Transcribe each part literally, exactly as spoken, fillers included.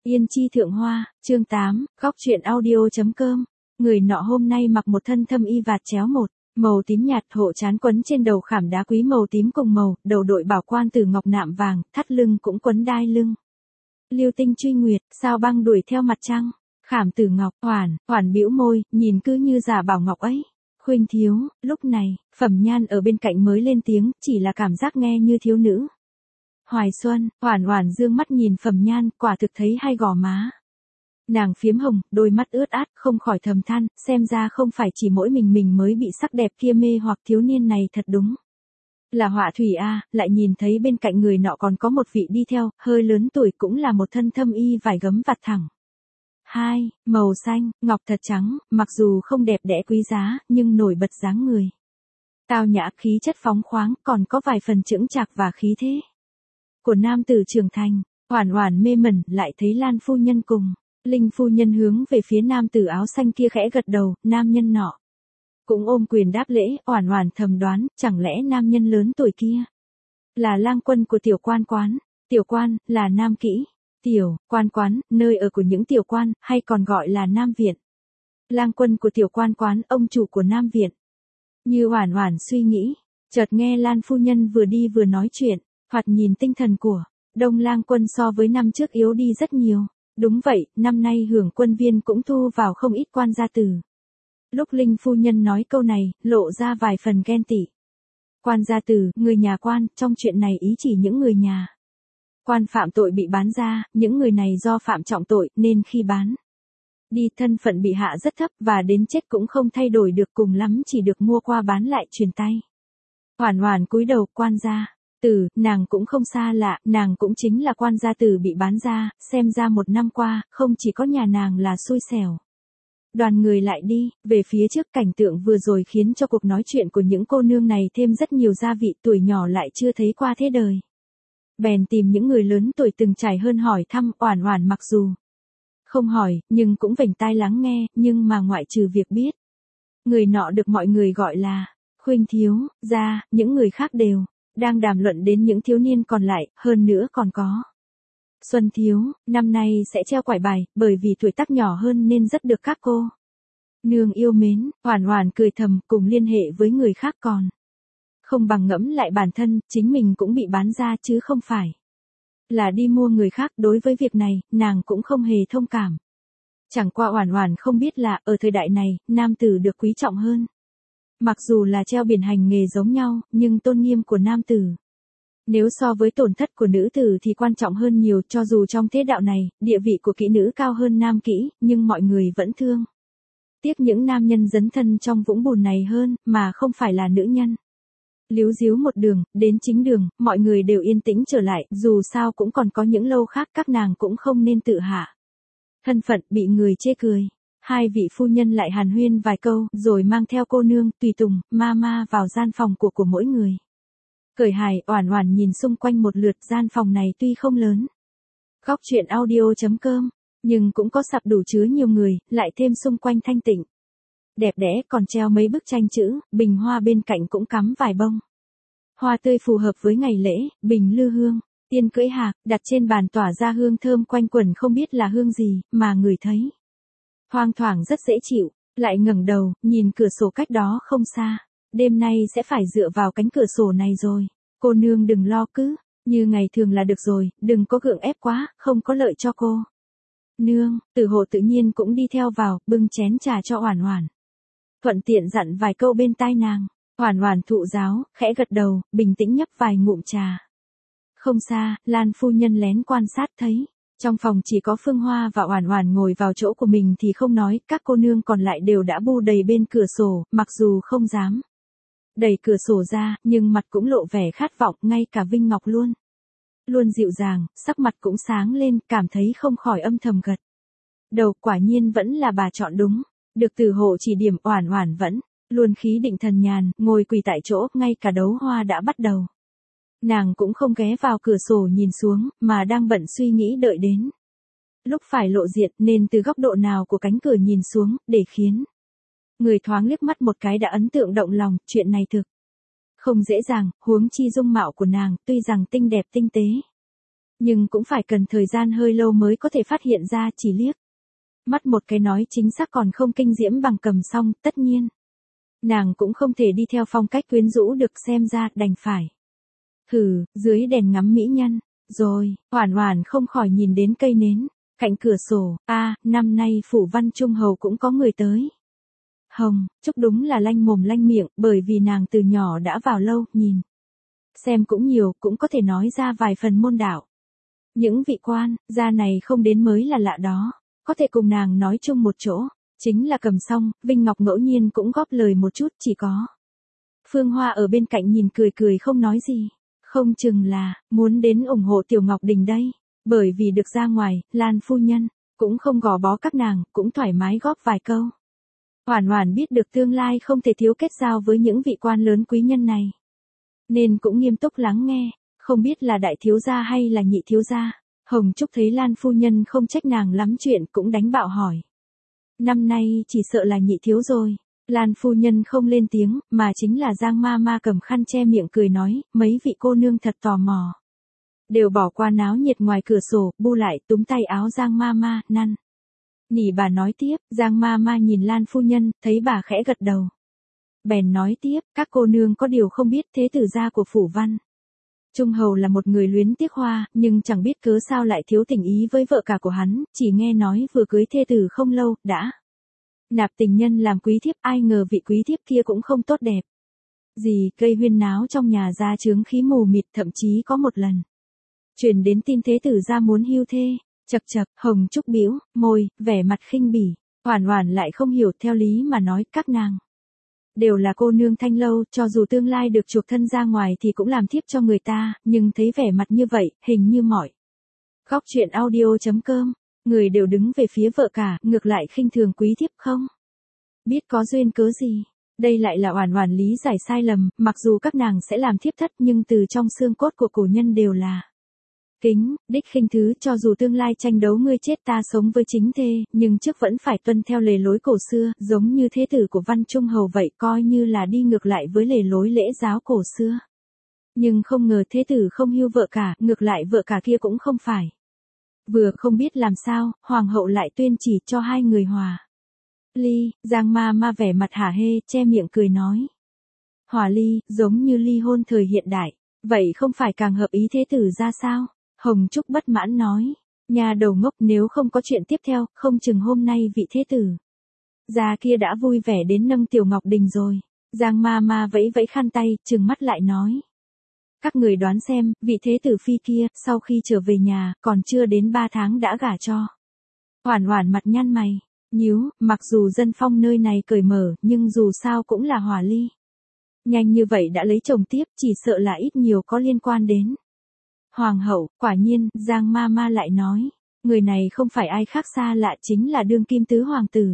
Yên chi thượng hoa, chương tám, góc truyện audio.com. Người nọ hôm nay mặc một thân thâm y vạt chéo một, màu tím nhạt, hộ trán quấn trên đầu khảm đá quý màu tím cùng màu, đầu đội bảo quan từ ngọc nạm vàng, thắt lưng cũng quấn đai lưng. Liêu tinh truy nguyệt, sao băng đuổi theo mặt trăng, khảm tử ngọc, Oản, Oản bĩu môi, nhìn cứ như giả bảo ngọc ấy. Khuynh thiếu, lúc này, Phẩm Nhan ở bên cạnh mới lên tiếng, chỉ là cảm giác nghe như thiếu nữ. Hoài Xuân, Oản Oản dương mắt nhìn Phẩm Nhan, quả thực thấy hai gò má. Nàng phiếm hồng, đôi mắt ướt át, không khỏi thầm than, xem ra không phải chỉ mỗi mình mình mới bị sắc đẹp kia mê hoặc, thiếu niên này thật đúng là họa thủy a. Lại nhìn thấy bên cạnh người nọ còn có một vị đi theo, hơi lớn tuổi, cũng là một thân thâm y vải gấm vạt thẳng. Hai, màu xanh, ngọc thật trắng, mặc dù không đẹp đẽ quý giá, nhưng nổi bật dáng người. Tao nhã, khí chất phóng khoáng, còn có vài phần chững chạc và khí thế của nam tử trưởng thành. Oản Oản mê mẩn, lại thấy Lan phu nhân cùng Linh phu nhân hướng về phía nam tử áo xanh kia khẽ gật đầu, nam nhân nọ cũng ôm quyền đáp lễ. Oản Oản thầm đoán, chẳng lẽ nam nhân lớn tuổi kia là lang quân của tiểu quan quán. Tiểu quan là nam kỹ, tiểu quan quán, nơi ở của những tiểu quan, hay còn gọi là nam viện. Lang quân của tiểu quan quán, ông chủ của nam viện. Như Oản Oản suy nghĩ, chợt nghe Lan phu nhân vừa đi vừa nói chuyện, thoạt nhìn tinh thần của Đông lang quân so với năm trước yếu đi rất nhiều. Đúng vậy, năm nay hưởng quân viên cũng thu vào không ít quan gia tử. Lúc Linh phu nhân nói câu này, lộ ra vài phần ghen tị. Quan gia tử, người nhà quan, trong chuyện này ý chỉ những người nhà quan phạm tội bị bán ra, những người này do phạm trọng tội, nên khi bán đi thân phận bị hạ rất thấp, và đến chết cũng không thay đổi được, cùng lắm chỉ được mua qua bán lại truyền tay. Oản Oản cúi đầu, quan gia tử, nàng cũng không xa lạ, nàng cũng chính là quan gia tử bị bán ra, xem ra một năm qua, không chỉ có nhà nàng là xui xẻo. Đoàn người lại đi, về phía trước, cảnh tượng vừa rồi khiến cho cuộc nói chuyện của những cô nương này thêm rất nhiều gia vị, tuổi nhỏ lại chưa thấy qua thế đời. Bèn tìm những người lớn tuổi từng trải hơn hỏi thăm. Oản Oản mặc dù không hỏi, nhưng cũng vểnh tai lắng nghe, nhưng mà ngoại trừ việc biết người nọ được mọi người gọi là Khuynh thiếu ra, những người khác đều đang đàm luận đến những thiếu niên còn lại, hơn nữa còn có Xuân thiếu, năm nay sẽ treo quải bài, bởi vì tuổi tác nhỏ hơn nên rất được các cô nương yêu mến. Oản Oản cười thầm, cùng liên hệ với người khác còn không bằng ngẫm lại bản thân, chính mình cũng bị bán ra chứ không phải là đi mua người khác. Đối với việc này, nàng cũng không hề thông cảm. Chẳng qua Oản Oản không biết là, ở thời đại này, nam tử được quý trọng hơn. Mặc dù là treo biển hành nghề giống nhau, nhưng tôn nghiêm của nam tử, nếu so với tổn thất của nữ tử thì quan trọng hơn nhiều. Cho dù trong thế đạo này, địa vị của kỹ nữ cao hơn nam kỹ, nhưng mọi người vẫn thương tiếc những nam nhân dấn thân trong vũng bùn này hơn, mà không phải là nữ nhân. Líu díu một đường, đến chính đường, mọi người đều yên tĩnh trở lại, dù sao cũng còn có những lâu khác, các nàng cũng không nên tự hạ thân phận, bị người chê cười. Hai vị phu nhân lại hàn huyên vài câu, rồi mang theo cô nương, tùy tùng, ma ma vào gian phòng của của mỗi người. Cởi hài, Oản Oản nhìn xung quanh một lượt, gian phòng này tuy không lớn, góc truyện audio.com, nhưng cũng có sạp đủ chứa nhiều người, lại thêm xung quanh thanh tịnh đẹp đẽ, còn treo mấy bức tranh chữ, bình hoa bên cạnh cũng cắm vài bông hoa tươi phù hợp với ngày lễ, bình lư hương, tiên cưỡi hạc, đặt trên bàn tỏa ra hương thơm quanh quẩn, không biết là hương gì, mà người thấy thoang thoảng rất dễ chịu. Lại ngẩng đầu, nhìn cửa sổ cách đó không xa. Đêm nay sẽ phải dựa vào cánh cửa sổ này rồi. Cô nương đừng lo, cứ như ngày thường là được rồi, đừng có gượng ép quá, không có lợi cho cô nương. Tử Hộ tự nhiên cũng đi theo vào, bưng chén trà cho Oản Oản, thuận tiện dặn vài câu bên tai nàng. Oản Oản thụ giáo, khẽ gật đầu, bình tĩnh nhấp vài ngụm trà. Không xa, Lan phu nhân lén quan sát thấy trong phòng chỉ có Phương Hoa và Oản Oản ngồi vào chỗ của mình thì không nói, các cô nương còn lại đều đã bu đầy bên cửa sổ, mặc dù không dám đẩy cửa sổ ra, nhưng mặt cũng lộ vẻ khát vọng, ngay cả Vinh Ngọc luôn luôn dịu dàng, sắc mặt cũng sáng lên, cảm thấy không khỏi âm thầm gật đầu, quả nhiên vẫn là bà chọn đúng. Được Tử Hộ chỉ điểm, Oản Oản vẫn luôn khí định thần nhàn, ngồi quỳ tại chỗ, ngay cả đấu hoa đã bắt đầu. Nàng cũng không ghé vào cửa sổ nhìn xuống, mà đang bận suy nghĩ đợi đến lúc phải lộ diện, nên từ góc độ nào của cánh cửa nhìn xuống, để khiến người thoáng liếc mắt một cái đã ấn tượng động lòng. Chuyện này thực không dễ dàng, huống chi dung mạo của nàng, tuy rằng tinh đẹp tinh tế, Nhưng cũng phải cần thời gian hơi lâu mới có thể phát hiện ra, chỉ liếc mắt một cái nói chính xác còn không kinh diễm bằng Cầm Song, tất nhiên. Nàng cũng không thể đi theo phong cách quyến rũ được, xem ra đành phải. Hừ, dưới đèn ngắm mỹ nhân, rồi, Hoản Hoản không khỏi nhìn đến cây nến, cạnh cửa sổ, a, năm nay phủ Văn Trung Hầu cũng có người tới. Hồng Trúc đúng là lanh mồm lanh miệng, bởi vì nàng từ nhỏ đã vào lâu, nhìn. Xem cũng nhiều, cũng có thể nói ra vài phần môn đạo. Những vị quan, gia này không đến mới là lạ đó, có thể cùng nàng nói chung một chỗ, chính là Cầm Song, Vinh Ngọc ngẫu nhiên cũng góp lời một chút, chỉ có. Phương Hoa ở bên cạnh nhìn cười cười không nói gì, không chừng là, muốn đến ủng hộ Tiểu Ngọc Đình đây, bởi vì được ra ngoài, Lan phu nhân, cũng không gò bó các nàng, cũng thoải mái góp vài câu. Hoản Hoản biết được tương lai không thể thiếu kết giao với những vị quan lớn quý nhân này, nên cũng nghiêm túc lắng nghe, không biết là đại thiếu gia hay là nhị thiếu gia. Hồng Trúc thấy Lan phu nhân không trách nàng lắm chuyện cũng đánh bạo hỏi. Năm nay chỉ sợ là nhị thiếu rồi. Lan phu nhân không lên tiếng, mà chính là Giang ma ma cầm khăn che miệng cười nói, mấy vị cô nương thật tò mò. Đều bỏ qua náo nhiệt ngoài cửa sổ, bu lại túm tay áo Giang ma ma, năn nỉ bà nói tiếp. Giang ma ma nhìn Lan phu nhân, thấy bà khẽ gật đầu. Bèn nói tiếp, các cô nương có điều không biết thế tử gia của phủ Văn Trung Hầu là một người luyến tiếc hoa, nhưng chẳng biết cớ sao lại thiếu tình ý với vợ cả của hắn, chỉ nghe nói vừa cưới thê tử không lâu, đã nạp tình nhân làm quý thiếp, ai ngờ vị quý thiếp kia cũng không tốt đẹp. Gì, gây huyên náo trong nhà ra chướng khí mù mịt, thậm chí có một lần truyền đến tin thế tử gia muốn hưu thê. Chậc chậc, Hồng Trúc bĩu môi, vẻ mặt khinh bỉ. Hoản Hoản lại không hiểu, theo lý mà nói, các nàng đều là cô nương thanh lâu, cho dù tương lai được chuộc thân ra ngoài thì cũng làm thiếp cho người ta, nhưng thấy vẻ mặt như vậy, hình như mỏi. Góc truyện audio.com, người đều đứng về phía vợ cả, ngược lại khinh thường quý thiếp không biết có duyên cớ gì. Đây lại là Hoản Hoản lý giải sai lầm, mặc dù các nàng sẽ làm thiếp thất nhưng từ trong xương cốt của cổ nhân đều là kính, đích khinh thứ, cho dù tương lai tranh đấu ngươi chết ta sống với chính thê, nhưng trước vẫn phải tuân theo lề lối cổ xưa, giống như thế tử của Văn Trung Hầu vậy, coi như là đi ngược lại với lề lối lễ giáo cổ xưa. Nhưng không ngờ thế tử không hưu vợ cả, ngược lại vợ cả kia cũng không phải. Vừa không biết làm sao, hoàng hậu lại tuyên chỉ cho hai người hòa ly. Giang ma ma vẻ mặt hả hê, che miệng cười nói. Hòa ly, giống như ly hôn thời hiện đại, vậy không phải càng hợp ý thế tử ra sao? Hồng Trúc bất mãn nói, nhà đầu ngốc, nếu không có chuyện tiếp theo, không chừng hôm nay vị thế tử già kia đã vui vẻ đến nâng Tiểu Ngọc Đình rồi. Giang ma ma vẫy vẫy khăn tay, trừng mắt lại nói. Các người đoán xem, vị thế tử phi kia, sau khi trở về nhà, còn chưa đến ba tháng đã gả cho. Hoản Hoản mặt nhăn mày, nhíu, mặc dù dân phong nơi này cởi mở, nhưng dù sao cũng là hòa ly. Nhanh như vậy đã lấy chồng tiếp, chỉ sợ là ít nhiều có liên quan đến Hoàng hậu. Quả nhiên, Giang ma ma lại nói, người này không phải ai khác xa lạ, chính là đương kim tứ hoàng tử.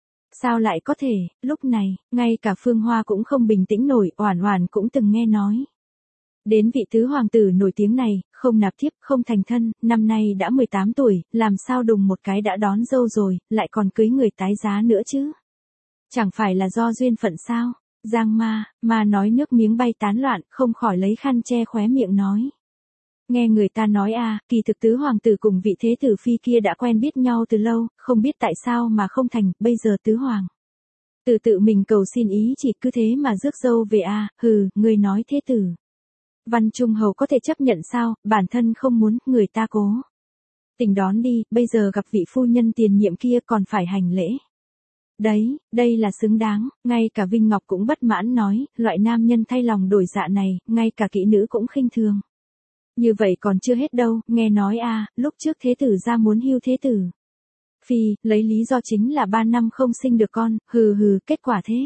Sao lại có thể? Lúc này, ngay cả Phương Hoa cũng không bình tĩnh nổi, Hoản Hoản cũng từng nghe nói đến vị tứ hoàng tử nổi tiếng này, không nạp thiếp, không thành thân, năm nay đã mười tám tuổi, làm sao đùng một cái đã đón dâu rồi, lại còn cưới người tái giá nữa chứ? Chẳng phải là do duyên phận sao? Giang ma ma nói nước miếng bay tán loạn, không khỏi lấy khăn che khóe miệng nói. Nghe người ta nói à, kỳ thực tứ hoàng tử cùng vị thế tử phi kia đã quen biết nhau từ lâu, không biết tại sao mà không thành, bây giờ tứ hoàng tử tự mình cầu xin ý chỉ, cứ thế mà rước dâu về à, hừ, người nói thế tử Văn Trung Hầu có thể chấp nhận sao, bản thân không muốn, người ta cố tình đón đi, bây giờ gặp vị phu nhân tiền nhiệm kia còn phải hành lễ. Đấy, đây là xứng đáng, ngay cả Vinh Ngọc cũng bất mãn nói, loại nam nhân thay lòng đổi dạ này, ngay cả kỹ nữ cũng khinh thường. Như vậy còn chưa hết đâu, nghe nói à, lúc trước thế tử ra muốn hưu thế tử phi, lấy lý do chính là ba năm không sinh được con, hừ hừ, kết quả thế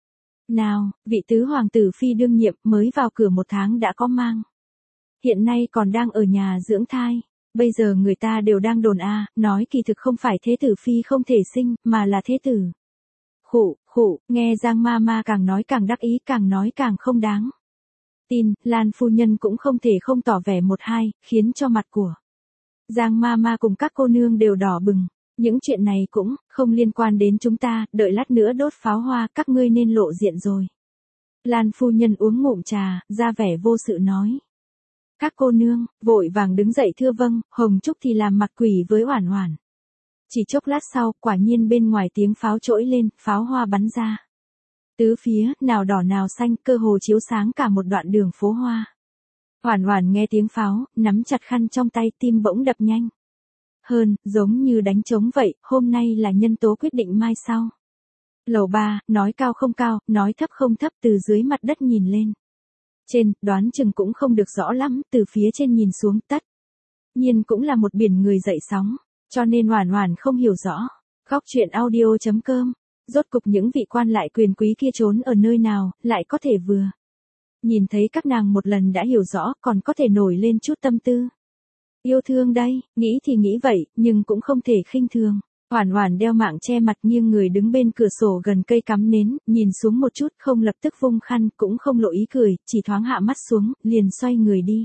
nào, vị tứ hoàng tử phi đương nhiệm mới vào cửa một tháng đã có mang. Hiện nay còn đang ở nhà dưỡng thai. Bây giờ người ta đều đang đồn à, nói kỳ thực không phải thế tử phi không thể sinh, mà là thế tử. Khụ, khụ, nghe Giang ma ma càng nói càng đắc ý, càng nói càng không đáng tin. Lan phu nhân cũng không thể không tỏ vẻ một hai, khiến cho mặt của Giang ma ma cùng các cô nương đều đỏ bừng. Những chuyện này cũng không liên quan đến chúng ta, đợi lát nữa đốt pháo hoa, các ngươi nên lộ diện rồi. Lan phu nhân uống ngụm trà, ra vẻ vô sự nói. Các cô nương, vội vàng đứng dậy thưa vâng, Hồng Trúc thì làm mặt quỷ với Oản Oản. Chỉ chốc lát sau, quả nhiên bên ngoài tiếng pháo trỗi lên, pháo hoa bắn ra. Tứ phía, nào đỏ nào xanh, cơ hồ chiếu sáng cả một đoạn đường phố hoa. Oản Oản nghe tiếng pháo, nắm chặt khăn trong tay, tim bỗng đập nhanh. Hơn, giống như đánh trống vậy, hôm nay là nhân tố quyết định mai sau. Lầu ba, nói cao không cao, nói thấp không thấp, từ dưới mặt đất nhìn lên. Trên, đoán chừng cũng không được rõ lắm, từ phía trên nhìn xuống tất nhiên cũng là một biển người dậy sóng, cho nên Oản Oản không hiểu rõ. Góc truyện audio chấm com, rốt cục những vị quan lại quyền quý kia trốn ở nơi nào, lại có thể vừa nhìn thấy các nàng một lần đã hiểu rõ, còn có thể nổi lên chút tâm tư. Yêu thương đây, nghĩ thì nghĩ vậy, nhưng cũng không thể khinh thường. Oản Oản đeo mạng che mặt nghiêng người đứng bên cửa sổ gần cây cắm nến, nhìn xuống một chút, không lập tức vung khăn, cũng không lộ ý cười, chỉ thoáng hạ mắt xuống, liền xoay người đi.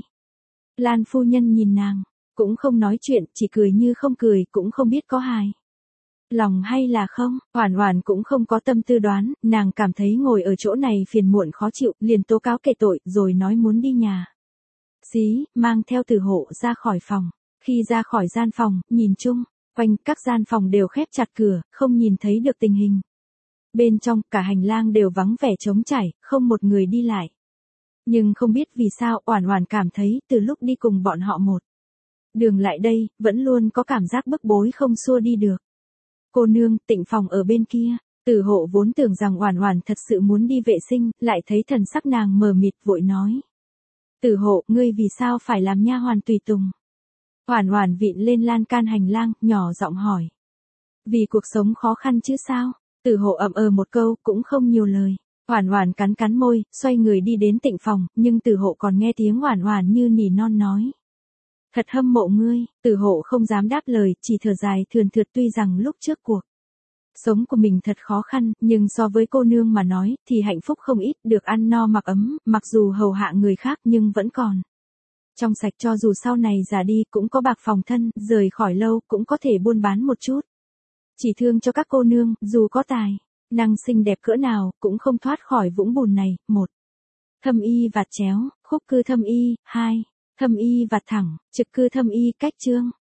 Lan phu nhân nhìn nàng, cũng không nói chuyện, chỉ cười như không cười, cũng không biết có hài lòng hay là không. Oản Oản cũng không có tâm tư đoán, nàng cảm thấy ngồi ở chỗ này phiền muộn khó chịu, liền tố cáo kể tội, rồi nói muốn đi nhà xí, mang theo Tử Hộ ra khỏi phòng. Khi ra khỏi gian phòng, nhìn chung quanh các gian phòng đều khép chặt cửa, không nhìn thấy được tình hình bên trong, cả hành lang đều vắng vẻ trống trải, không một người đi lại. Nhưng không biết vì sao, Oản Oản cảm thấy, từ lúc đi cùng bọn họ một đường lại đây, vẫn luôn có cảm giác bức bối không xua đi được. Cô nương, Tịnh phòng ở bên kia. Tử Hộ vốn tưởng rằng Oản Oản thật sự muốn đi vệ sinh, lại thấy thần sắc nàng mờ mịt, vội nói: Tử Hộ, ngươi vì sao phải làm nha hoàn tùy tùng? Oản Oản vịn lên lan can hành lang, nhỏ giọng hỏi. Vì cuộc sống khó khăn chứ sao? Tử Hộ ậm ờ một câu, cũng không nhiều lời. Oản Oản cắn cắn môi, xoay người đi đến Tịnh phòng, nhưng Tử Hộ còn nghe tiếng Oản Oản như nỉ non nói: Thật hâm mộ ngươi. Tử Hộ không dám đáp lời, chỉ thở dài thườn thượt, tuy rằng lúc trước cuộc sống của mình thật khó khăn, nhưng so với cô nương mà nói, thì hạnh phúc không ít, được ăn no mặc ấm, mặc dù hầu hạ người khác nhưng vẫn còn trong sạch, cho dù sau này già đi cũng có bạc phòng thân, rời khỏi lâu cũng có thể buôn bán một chút. Chỉ thương cho các cô nương, dù có tài năng xinh đẹp cỡ nào, cũng không thoát khỏi vũng bùn này. Một, thâm y vạt chéo, khúc cư thâm y. Hai, thâm y vạt thẳng, trực cư thâm y. Cách chương